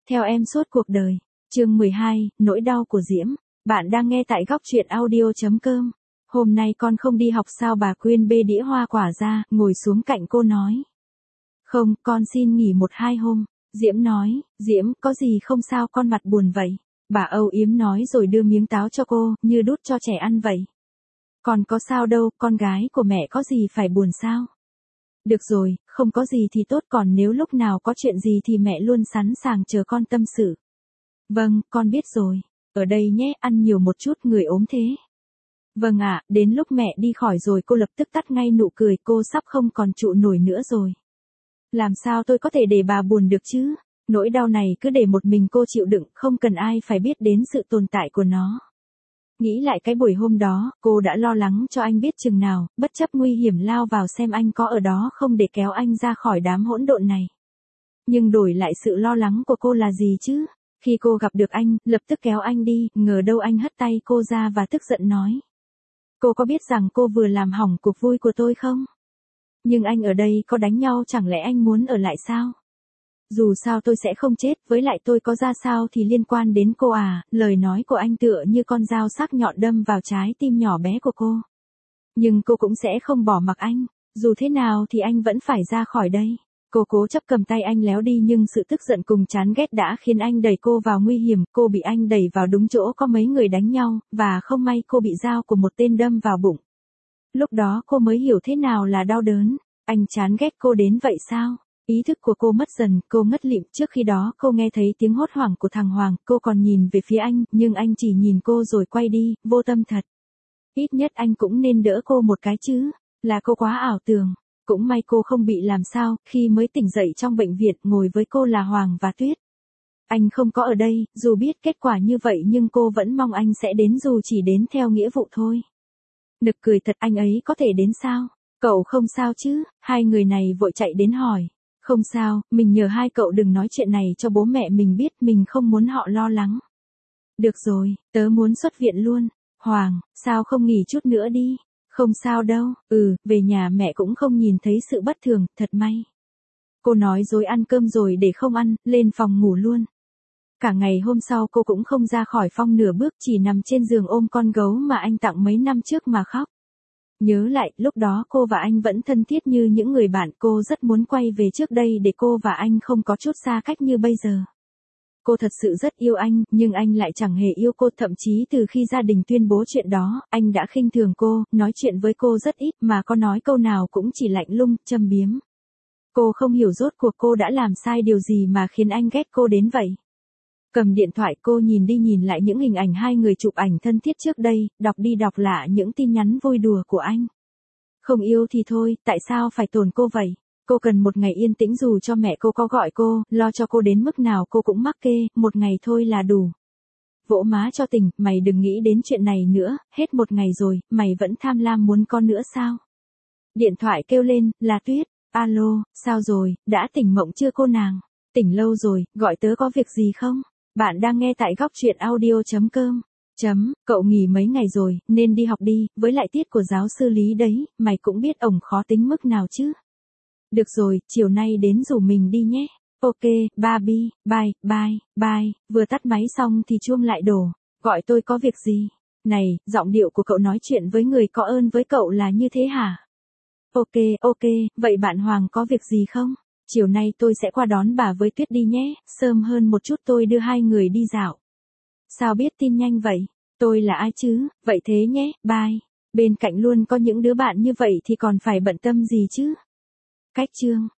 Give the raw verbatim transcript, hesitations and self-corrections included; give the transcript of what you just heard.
Theo em suốt cuộc đời. Chương mười hai, nỗi đau của Diễm. Bạn đang nghe tại góc truyện audio chấm com. Hôm nay con không đi học sao? Bà Quyên bê đĩa hoa quả ra, ngồi xuống cạnh cô nói. Không, con xin nghỉ một hai hôm. Diễm nói, Diễm, có gì không sao con mặt buồn vậy? Bà âu yếm nói rồi đưa miếng táo cho cô, như đút cho trẻ ăn vậy. Con có sao đâu, con gái của mẹ có gì phải buồn sao? Được rồi, không có gì thì tốt, còn nếu lúc nào có chuyện gì thì mẹ luôn sẵn sàng chờ con tâm sự. Vâng, con biết rồi. Ở đây nhé, ăn nhiều một chút, người ốm thế. Vâng ạ, đến lúc mẹ đi khỏi rồi cô lập tức tắt ngay nụ cười, cô sắp không còn trụ nổi nữa rồi. Làm sao tôi có thể để bà buồn được chứ? Nỗi đau này cứ để một mình cô chịu đựng, không cần ai phải biết đến sự tồn tại của nó. Nghĩ lại cái buổi hôm đó, cô đã lo lắng cho anh biết chừng nào, bất chấp nguy hiểm lao vào xem anh có ở đó không để kéo anh ra khỏi đám hỗn độn này. Nhưng đổi lại sự lo lắng của cô là gì chứ? Khi cô gặp được anh, lập tức kéo anh đi, ngờ đâu anh hất tay cô ra và tức giận nói. Cô có biết rằng cô vừa làm hỏng cuộc vui của tôi không? Nhưng anh ở đây có đánh nhau, chẳng lẽ anh muốn ở lại sao? Dù sao tôi sẽ không chết, với lại tôi có ra sao thì liên quan đến cô à? Lời nói của anh tựa như con dao sắc nhọn đâm vào trái tim nhỏ bé của cô. Nhưng cô cũng sẽ không bỏ mặc anh, dù thế nào thì anh vẫn phải ra khỏi đây. Cô cố chấp cầm tay anh léo đi, nhưng sự tức giận cùng chán ghét đã khiến anh đẩy cô vào nguy hiểm. Cô bị anh đẩy vào đúng chỗ có mấy người đánh nhau, và không may cô bị dao của một tên đâm vào bụng. Lúc đó cô mới hiểu thế nào là đau đớn. Anh chán ghét cô đến vậy sao? Ý thức của cô mất dần, cô ngất lịm. Trước khi đó cô nghe thấy tiếng hốt hoảng của thằng Hoàng, cô còn nhìn về phía anh, nhưng anh chỉ nhìn cô rồi quay đi, vô tâm thật. Ít nhất anh cũng nên đỡ cô một cái chứ, là cô quá ảo tưởng. Cũng may cô không bị làm sao, khi mới tỉnh dậy trong bệnh viện, ngồi với cô là Hoàng và Tuyết. Anh không có ở đây, dù biết kết quả như vậy nhưng cô vẫn mong anh sẽ đến, dù chỉ đến theo nghĩa vụ thôi. Nực cười thật, anh ấy có thể đến sao? Cậu không sao chứ? Hai người này vội chạy đến hỏi. Không sao, mình nhờ hai cậu đừng nói chuyện này cho bố mẹ mình biết, mình không muốn họ lo lắng. Được rồi, tớ muốn xuất viện luôn. Hoàng, sao không nghỉ chút nữa đi? Không sao đâu, ừ, về nhà mẹ cũng không nhìn thấy sự bất thường, thật may. Cô nói dối ăn cơm rồi để không ăn, lên phòng ngủ luôn. Cả ngày hôm sau cô cũng không ra khỏi phòng nửa bước, chỉ nằm trên giường ôm con gấu mà anh tặng mấy năm trước mà khóc. Nhớ lại, lúc đó cô và anh vẫn thân thiết như những người bạn, cô rất muốn quay về trước đây để cô và anh không có chút xa cách như bây giờ. Cô thật sự rất yêu anh, nhưng anh lại chẳng hề yêu cô, thậm chí từ khi gia đình tuyên bố chuyện đó, anh đã khinh thường cô, nói chuyện với cô rất ít, mà có nói câu nào cũng chỉ lạnh lùng, châm biếm. Cô không hiểu rốt cuộc cô đã làm sai điều gì mà khiến anh ghét cô đến vậy. Cầm điện thoại cô nhìn đi nhìn lại những hình ảnh hai người chụp ảnh thân thiết trước đây, đọc đi đọc lại những tin nhắn vui đùa của anh. Không yêu thì thôi, tại sao phải tổn cô vậy? Cô cần một ngày yên tĩnh, dù cho mẹ cô có gọi cô, lo cho cô đến mức nào cô cũng mắc kê, một ngày thôi là đủ. Vỗ má cho tỉnh, mày đừng nghĩ đến chuyện này nữa, hết một ngày rồi, mày vẫn tham lam muốn con nữa sao? Điện thoại kêu lên, là Tuyết. Alo, sao rồi, đã tỉnh mộng chưa cô nàng? Tỉnh lâu rồi, gọi tớ có việc gì không? Bạn đang nghe tại góc truyện audio chấm com. Chấm, cậu nghỉ mấy ngày rồi, nên đi học đi, với lại tiết của giáo sư Lý đấy, mày cũng biết ổng khó tính mức nào chứ. Được rồi, chiều nay đến rủ mình đi nhé. Ok, Barbie, bye, bye, bye. Vừa tắt máy xong thì chuông lại đổ. Gọi tôi có việc gì? Này, giọng điệu của cậu nói chuyện với người có ơn với cậu là như thế hả? Ok, ok, vậy bạn Hoàng có việc gì không? Chiều nay tôi sẽ qua đón bà với Tuyết đi nhé, sớm hơn một chút tôi đưa hai người đi dạo. Sao biết tin nhanh vậy? Tôi là ai chứ? Vậy thế nhé, bye. Bên cạnh luôn có những đứa bạn như vậy thì còn phải bận tâm gì chứ? Cách chương.